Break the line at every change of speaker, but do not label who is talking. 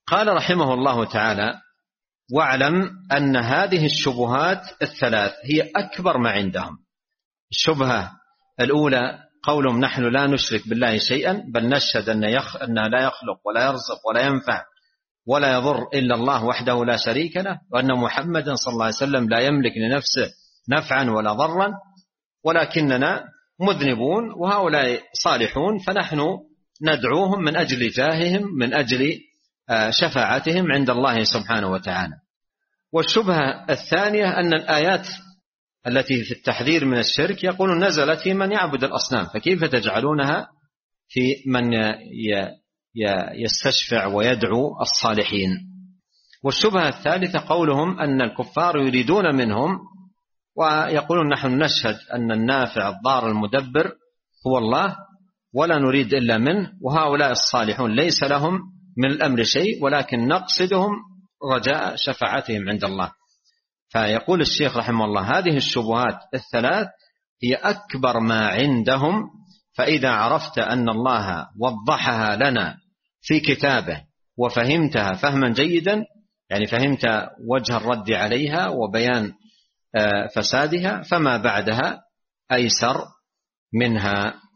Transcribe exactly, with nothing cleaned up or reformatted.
قال رحمه الله تعالى: واعلم أن هذه الشبهات الثلاث هي أكبر ما عندهم. الشبهة الأولى قولهم: نحن لا نشرك بالله شيئا، بل نشهد أن يخ... أنه لا يخلق ولا يرزق ولا ينفع ولا يضر إلا الله وحده لا شريك له، وأن محمدا صلى الله عليه وسلم لا يملك لنفسه نفعا ولا ضرا، ولكننا مذنبون وهؤلاء صالحون، فنحن ندعوهم من أجل جاههم، من أجل شفاعتهم عند الله سبحانه وتعالى. والشبهة الثانية أن الآيات التي في التحذير من الشرك يقولون نزلت في من يعبد الأصنام، فكيف تجعلونها في من يستشفع ويدعو الصالحين؟ والشبهة الثالثة قولهم أن الكفار يريدون منهم ويقولون: نحن نشهد أن النافع الضار المدبر هو الله ولا نريد إلا منه، وهؤلاء الصالحون ليس لهم من الأمر شيء، ولكن نقصدهم رجاء شفاعتهم عند الله. فيقول الشيخ رحمه الله: هذه الشبهات الثلاث هي أكبر ما عندهم، فإذا عرفت أن الله وضحها لنا في كتابه وفهمتها فهما جيدا، يعني فهمت وجه الرد عليها وبيان فسادها، فما بعدها أيسر منها